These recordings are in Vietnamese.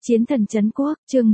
Chiến thần trấn quốc, chương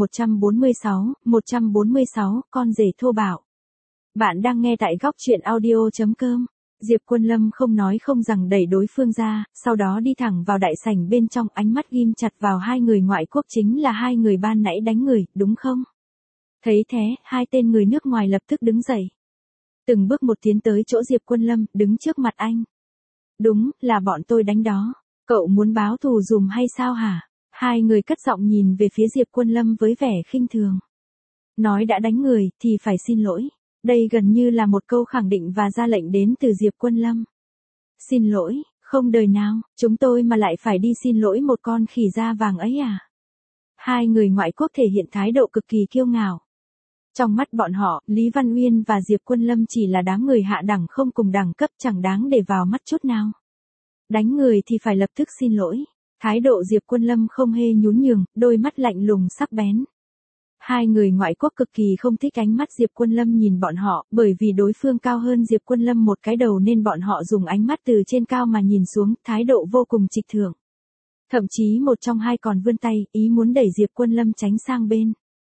146, con rể thô bạo. Bạn đang nghe tại góc truyện audio.com. Diệp Quân Lâm không nói không rằng đẩy đối phương ra, sau đó đi thẳng vào đại sảnh bên trong, ánh mắt ghim chặt vào hai người ngoại quốc, chính là hai người ban nãy đánh người, đúng không? Thấy thế, hai tên người nước ngoài lập tức đứng dậy. Từng bước một tiến tới chỗ Diệp Quân Lâm, đứng trước mặt anh. Đúng, là bọn tôi đánh đó. Cậu muốn báo thù dùm hay sao hả? Hai người cất giọng nhìn về phía Diệp Quân Lâm với vẻ khinh thường. Nói đã đánh người, thì phải xin lỗi. Đây gần như là một câu khẳng định và ra lệnh đến từ Diệp Quân Lâm. Xin lỗi, không đời nào, chúng tôi mà lại phải đi xin lỗi một con khỉ da vàng ấy à? Hai người ngoại quốc thể hiện thái độ cực kỳ kiêu ngạo. Trong mắt bọn họ, Lý Văn Uyên và Diệp Quân Lâm chỉ là đám người hạ đẳng không cùng đẳng cấp, chẳng đáng để vào mắt chút nào. Đánh người thì phải lập tức xin lỗi. Thái độ Diệp Quân Lâm không hề nhún nhường, đôi mắt lạnh lùng sắc bén. Hai người ngoại quốc cực kỳ không thích ánh mắt Diệp Quân Lâm nhìn bọn họ, bởi vì đối phương cao hơn Diệp Quân Lâm một cái đầu nên bọn họ dùng ánh mắt từ trên cao mà nhìn xuống, thái độ vô cùng trịch thượng. Thậm chí một trong hai còn vươn tay, ý muốn đẩy Diệp Quân Lâm tránh sang bên.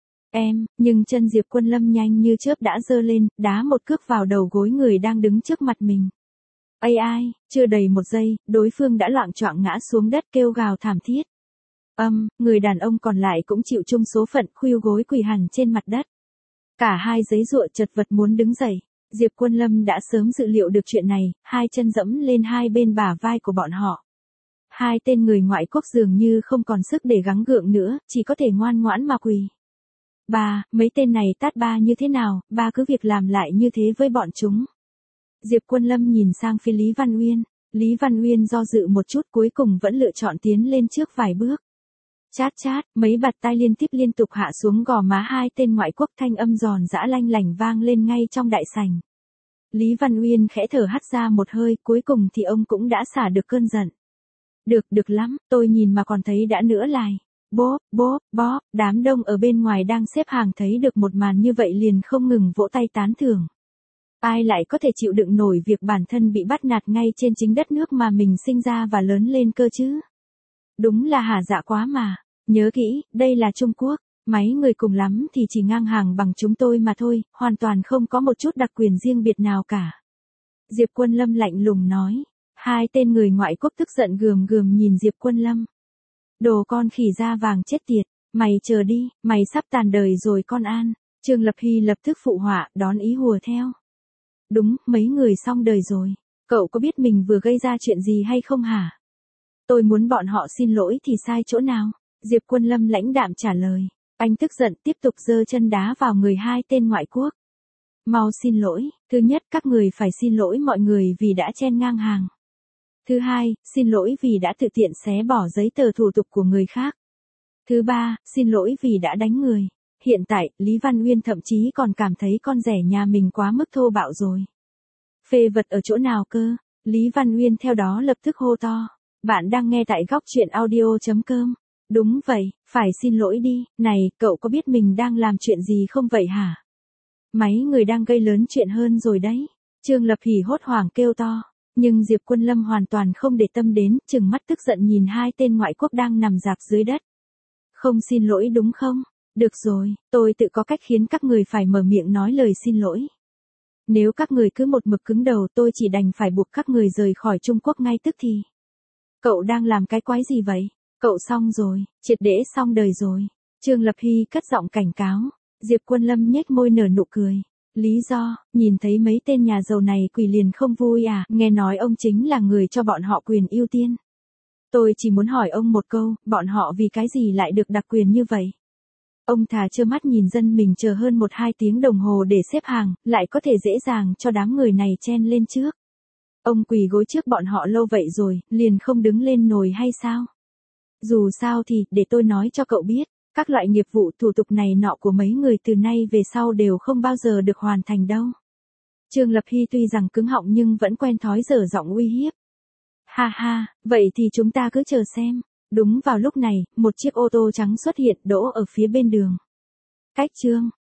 Nhưng chân Diệp Quân Lâm nhanh như chớp đã giơ lên, đá một cước vào đầu gối người đang đứng trước mặt mình. Ai, chưa đầy một giây, đối phương đã loạng choạng ngã xuống đất kêu gào thảm thiết. Người đàn ông còn lại cũng chịu chung số phận, khuỵu gối quỳ hẳn trên mặt đất. Cả hai giấy giụa chật vật muốn đứng dậy. Diệp Quân Lâm đã sớm dự liệu được chuyện này, hai chân dẫm lên hai bên bả vai của bọn họ. Hai tên người ngoại quốc dường như không còn sức để gắng gượng nữa, chỉ có thể ngoan ngoãn mà quỳ. Ba, mấy tên này tát ba như thế nào, ba cứ việc làm lại như thế với bọn chúng. Diệp Quân Lâm nhìn sang phía Lý Văn Uyên. Lý Văn Uyên do dự một chút, cuối cùng vẫn lựa chọn tiến lên trước vài bước. Chát chát, mấy bạt tai liên tục hạ xuống gò má hai tên ngoại quốc, thanh âm giòn giã lanh lảnh vang lên ngay trong đại sảnh. Lý Văn Uyên khẽ thở hắt ra một hơi, cuối cùng thì ông cũng đã xả được cơn giận. Được lắm, tôi nhìn mà còn thấy đã nữa lại. Bóp, đám đông ở bên ngoài đang xếp hàng thấy được một màn như vậy liền không ngừng vỗ tay tán thưởng. Ai lại có thể chịu đựng nổi việc bản thân bị bắt nạt ngay trên chính đất nước mà mình sinh ra và lớn lên cơ chứ? Đúng là hả dạ quá mà. Nhớ kỹ, đây là Trung Quốc. Mấy người cùng lắm thì chỉ ngang hàng bằng chúng tôi mà thôi, hoàn toàn không có một chút đặc quyền riêng biệt nào cả. Diệp Quân Lâm lạnh lùng nói. Hai tên người ngoại quốc tức giận gườm nhìn Diệp Quân Lâm. Đồ con khỉ da vàng chết tiệt, mày chờ đi, mày sắp tàn đời rồi con An. Trương Lập Hy lập tức phụ họa, đón ý hùa theo. Đúng, mấy người xong đời rồi. Cậu có biết mình vừa gây ra chuyện gì hay không hả? Tôi muốn bọn họ xin lỗi thì sai chỗ nào? Diệp Quân Lâm lãnh đạm trả lời. Anh tức giận tiếp tục giơ chân đá vào người hai tên ngoại quốc. Mau xin lỗi, thứ nhất các người phải xin lỗi mọi người vì đã chen ngang hàng. Thứ hai, xin lỗi vì đã tự tiện xé bỏ giấy tờ thủ tục của người khác. Thứ ba, xin lỗi vì đã đánh người. Hiện tại, Lý Văn Uyên thậm chí còn cảm thấy con rể nhà mình quá mức thô bạo rồi. Phê vật ở chỗ nào cơ? Lý Văn Uyên theo đó lập tức hô to. Bạn đang nghe tại góc truyện audio.com. Đúng vậy, phải xin lỗi đi. Này, cậu có biết mình đang làm chuyện gì không vậy hả? Mấy người đang gây lớn chuyện hơn rồi đấy. Trương Lập Hỉ hốt hoảng kêu to. Nhưng Diệp Quân Lâm hoàn toàn không để tâm đến, trừng mắt tức giận nhìn hai tên ngoại quốc đang nằm rạp dưới đất. Không xin lỗi đúng không? Được rồi, tôi tự có cách khiến các người phải mở miệng nói lời xin lỗi. Nếu các người cứ một mực cứng đầu, tôi chỉ đành phải buộc các người rời khỏi Trung Quốc ngay tức thì. Cậu đang làm cái quái gì vậy? Cậu xong rồi, triệt để xong đời rồi. Trương Lập Hy cất giọng cảnh cáo. Diệp Quân Lâm nhếch môi nở nụ cười. Lý do, nhìn thấy mấy tên nhà giàu này quỳ liền không vui à? Nghe nói ông chính là người cho bọn họ quyền ưu tiên. Tôi chỉ muốn hỏi ông một câu, bọn họ vì cái gì lại được đặc quyền như vậy? Ông thà trơ mắt nhìn dân mình chờ hơn 1-2 tiếng đồng hồ để xếp hàng, lại có thể dễ dàng cho đám người này chen lên trước. Ông quỳ gối trước bọn họ lâu vậy rồi, liền không đứng lên nổi hay sao? Dù sao thì, để tôi nói cho cậu biết, các loại nghiệp vụ thủ tục này nọ của mấy người từ nay về sau đều không bao giờ được hoàn thành đâu. Trương Lập Hy tuy rằng cứng họng nhưng vẫn quen thói dở giọng uy hiếp. Ha, vậy thì chúng ta cứ chờ xem. Đúng vào lúc này, một chiếc ô tô trắng xuất hiện đỗ ở phía bên đường. Cách Trương